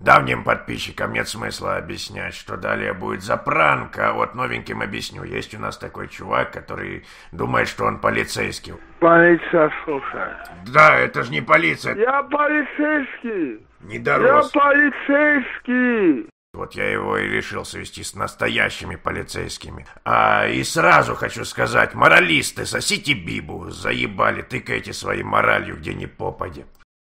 Давним подписчикам нет смысла объяснять, что далее будет за пранк, а вот новеньким объясню. Есть у нас такой чувак, который думает, что он полицейский. Полиция слушает. Да, это же не полиция. Я полицейский. Не дорос. Я полицейский. Вот я его и решил свести с настоящими полицейскими. И сразу хочу сказать, моралисты, сосите бибу, заебали, тыкайте своей моралью где ни попадя.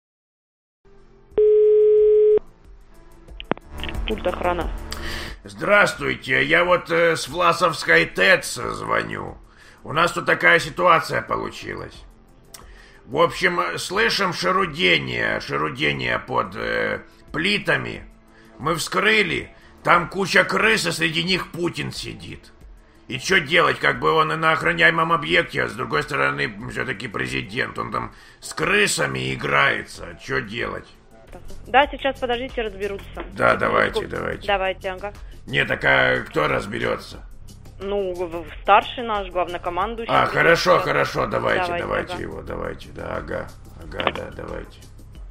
Пульт охрана. Здравствуйте, я вот с Власовской ТЭЦ звоню. У нас тут такая ситуация получилась. В общем, слышим шарудение под плитами. Мы вскрыли, там куча крыс, а среди них Путин сидит. И что делать, как бы он и на охраняемом объекте, а с другой стороны, все-таки президент. Он там с крысами играется, что делать? Да, сейчас подождите, разберутся. Да, давайте. Давайте, ага. Нет, так а кто разберется? Ну, старший наш, главнокомандующий. Хорошо, давайте ага. его, давайте, да, ага, давайте.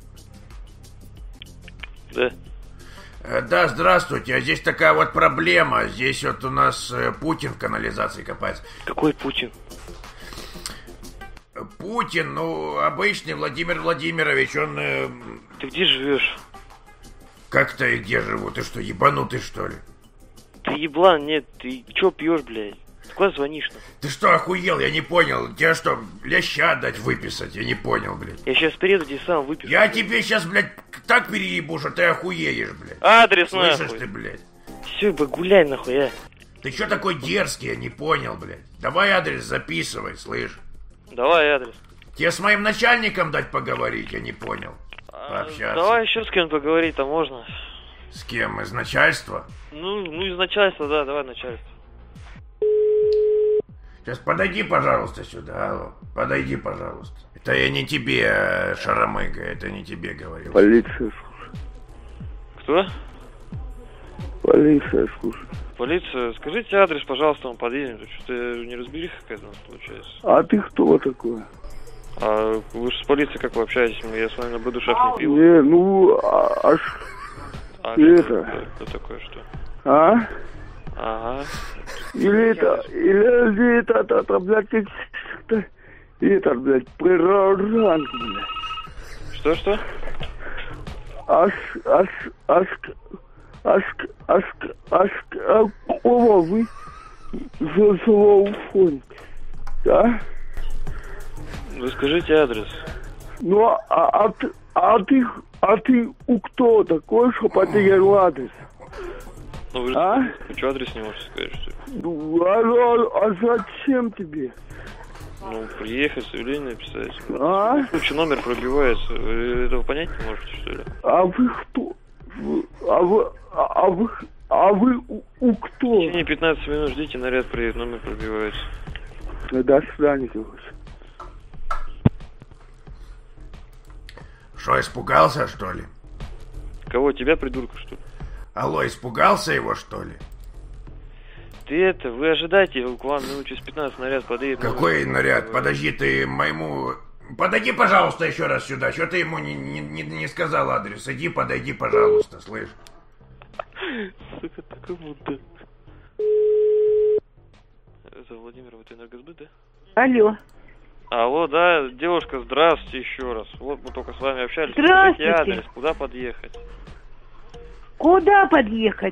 Да. Да, здравствуйте, а здесь такая вот проблема. Здесь вот у нас Путин в канализации копается. Какой Путин? Путин, ну, обычный Владимир Владимирович, он... Ты где живешь? Как-то и где живу? Ты что, ебанутый, что ли? Ты еблан, нет, ты чё пьешь, блядь? Ты куда звонишь-то? Ты что, охуел? Я не понял. Тебе что, ляща дать выписать? Я не понял, блядь. Я сейчас приеду, тебе сам выпишу. Я тебе сейчас, блядь, так переебу, что ты охуеешь, блядь. Адрес, слышишь нахуй. Ты, блядь? Все, гуляй, нахуй, а. Ты что такой дерзкий? Я не понял, блядь. Давай адрес записывай, слышь. Давай адрес. Тебе с моим начальником дать поговорить? Я не понял. Пообщаться. Давай еще с кем поговорить-то можно. С кем? Из начальства? Ну, из начальства, да, давай начальство. Сейчас подойди, пожалуйста, сюда. Алло. Подойди, пожалуйста. Это я не тебе, шаромыга, это не тебе говорил. Полиция слушает. Кто? Полиция слушает. Полиция, скажите адрес, пожалуйста, мы подъедем. Что-то не разберись какая-то у нас получается. А ты кто такой? А вы же с полицией как вы общаетесь? Я с вами на бэдушах не пил. Не, ну, это... Кто такое, что? А? Ага. Или это, блядь, это, блядь, прирожанка, блядь. Что? Кого вы злоуфоните, да? Вы скажите адрес. Ну, а ты кто такой, что потерял адрес? Ну, вы же что адрес не можете сказать, что ли? Ну, а зачем тебе? Ну, приехать, заявление написать. В случае номер пробивается. Вы этого понять не можете, что ли? А вы кто? А вы кто? В течение 15 минут ждите, наряд приедет, номер пробивается. До свидания, короче. Что, испугался, что ли? Кого, тебя, придурка, что ли? Алло, испугался его, что ли? Вы ожидайте, к вам минут через 15 наряд подъедет. Какой наряд? Подожди, ты моему... Подойди, пожалуйста, еще раз сюда. Что ты ему не сказал адрес? Иди, подойди, пожалуйста, слышь. Сука, ты кому-то. Это Владимир, вот энергосбыт, да? Алло. Алло, да, девушка, здравствуйте еще раз. Вот мы только с вами общались. Здравствуйте. Скажите адрес, куда подъехать? Куда подъехать?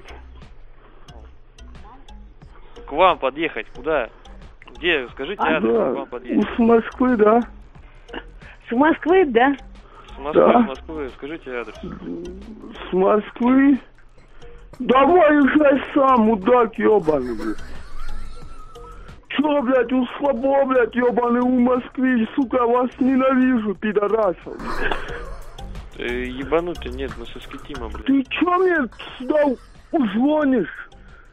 К вам подъехать, куда? Где? Скажите адрес, да. к вам подъехать. С Москвы, да? С Москвы, да? С Москвы, да. С Москвы, скажите адрес. С Москвы? Давай езжай сам, мудак ебаный, блядь. Чё, блядь, у слабо, блядь, ебаный, у Москвы, сука, вас ненавижу, пидорасов. Ебанутый, нет, мы со Скитима, блядь. Ты чё мне сюда звонишь?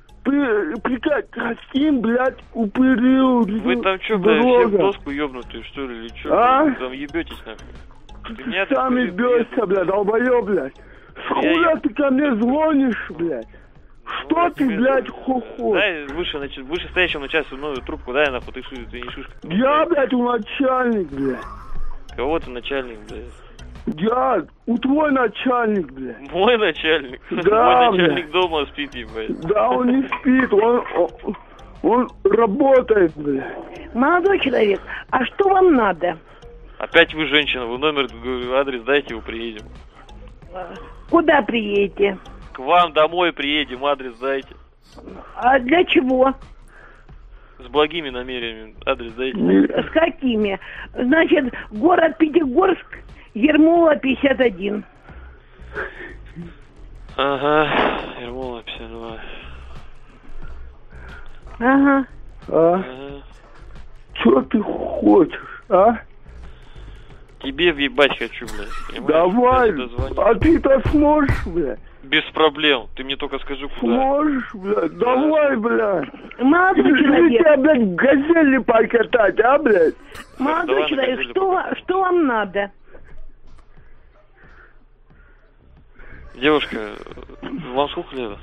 Каким, блядь, упырил? Вы там чё, блядь, все в доску ёбнутые, что ли, или чё? Вы там ебётесь, нахуй. Ты сам ебёшься, блядь, долбоёб, блядь. С хуя ты ко мне звонишь, блядь? Что ты, блядь, хохот? Дай выше стоящему начальству новую трубку, дай нахуй, ты не шишка. Я, блядь, у начальник, блядь. Кого ты начальник, блядь? Дядь, у твой начальник, блядь. Мой начальник? Да, Мой начальник дома спит, ебать. Да, он не спит, он работает, блядь. Молодой человек, а что вам надо? Опять вы женщина, вы номер, говорю, адрес дайте, его приедем. Куда приедете? К вам домой приедем, адрес дайте. А для чего? С благими намерениями, адрес дайте. С какими? Значит, город Пятигорск, Ермола, 51. Ага, Ермола, 52. Ага. Ага. Что ты хочешь, а? Тебе въебать хочу, блядь. Давай, а ты-то сможешь, блядь? Без проблем. Ты мне только скажи, куда. Сможешь, блядь? Давай, блядь. Молодой Или человек, тебя, блядь, газели покатать, а, блядь? молодой Давай человек, на что вам надо? Девушка, вам сколько лет?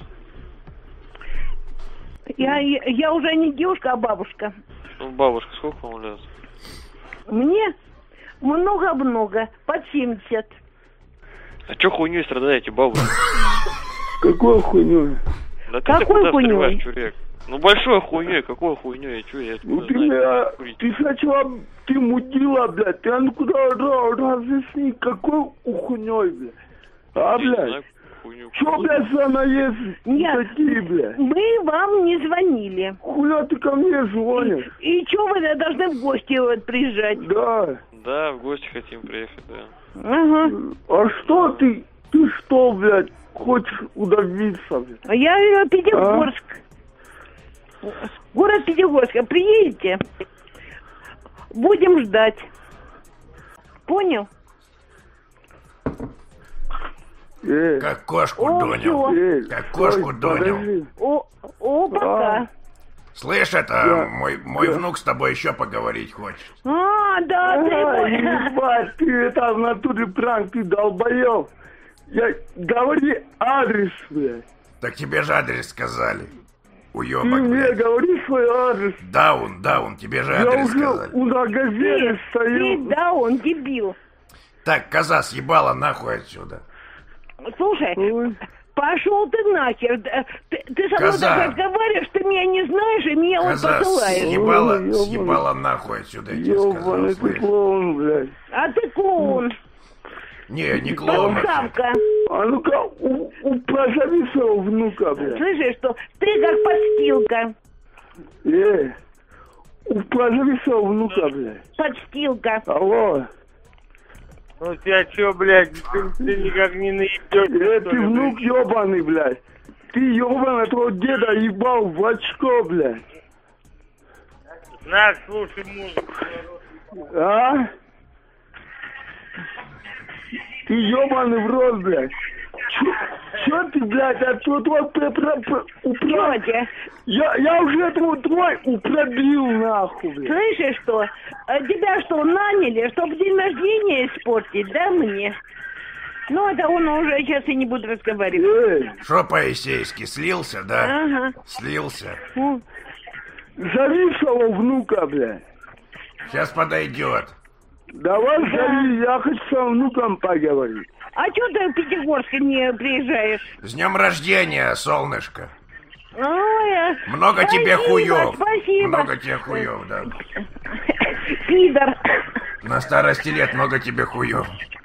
Я уже не девушка, а бабушка. Ну, бабушка, сколько вам лет? Мне много-много, под 70. А чё хуйней страдаете, бабушка? Какой хуйней? Да Какой ты куда хуйней? встреваешь, чурек? Ну, большой хуйней, какой хуйней? Я чё, я Ну откуда ты знаю, меня, как курить? ты сначала, ты мудила, блядь, ты а ну куда разъясни, какой хуйней, блядь? А, Я не блядь? знаю, хуйню. Чё, блядь, за наезд Нет. такие, блядь? Мы вам не звонили. Хуя ты ко мне звонишь? И чё вы должны в гости вот приезжать? Да. Да, в гости хотим приехать, да. Ага. А что ты что, блядь, хочешь удавиться, блядь? Я Пятигорск. Город Пятигорск. Приедете? Будем ждать. Понял? Как кошку О, дунил. всё. Как кошку дунил. подожди. Пока. Слышь, это мой внук с тобой еще поговорить хочет. А, да, ты... Ебать, ты это в натуре пранк, ты долбоёб. Говори адрес, блядь. Так тебе же адрес сказали. Ты Уёбок, мне блядь. говори свой адрес. Даун, тебе же Я адрес уже сказали. на газели Ты, стою. да, он дебил. Так, коза съебала нахуй отсюда. Слушай, Ой. пошел ты нахер. Ты со мной Коза. так разговариваешь, ты меня не знаешь, и меня вот Коза посылаешь. Ой, съебала нахуй отсюда, я тебе сказал, Ёбаный ты слышь. клоун, блядь. А ты клоун. Не клоун. Подставка. А ну-ка, позови своего внука, блядь. Слышишь, что ты как подстилка. Позови своего внука, блядь. Подстилка. Алло. Ну тебя чё, блядь, ты никак не наебёшься, Ты внук ёбаный, блядь. Ты ёбаный, твоего деда ебал в очко, блядь. На, слушай музыку. А? Ты ёбаный в рот, блядь. Чё ты, блядь, а тут вот Тётя, Я уже твой упробил, нахуй, блядь. слышишь что? Тебя что, наняли, чтобы день рождения испортить, да, мне? Ну, это он уже сейчас и не будет разговаривать. Шо по-есейски, слился, да? Ага. Слился. Зови своего внука, блядь. Сейчас подойдет. Давай зови, я хочу с своим внуком поговорить. А чё ты в Пятигорск не приезжаешь? С днем рождения, солнышко. Ой, Много тебе спасибо, хуёв. Спасибо. Много тебе хуёв, да. Пидор. На старости лет много тебе хуёв.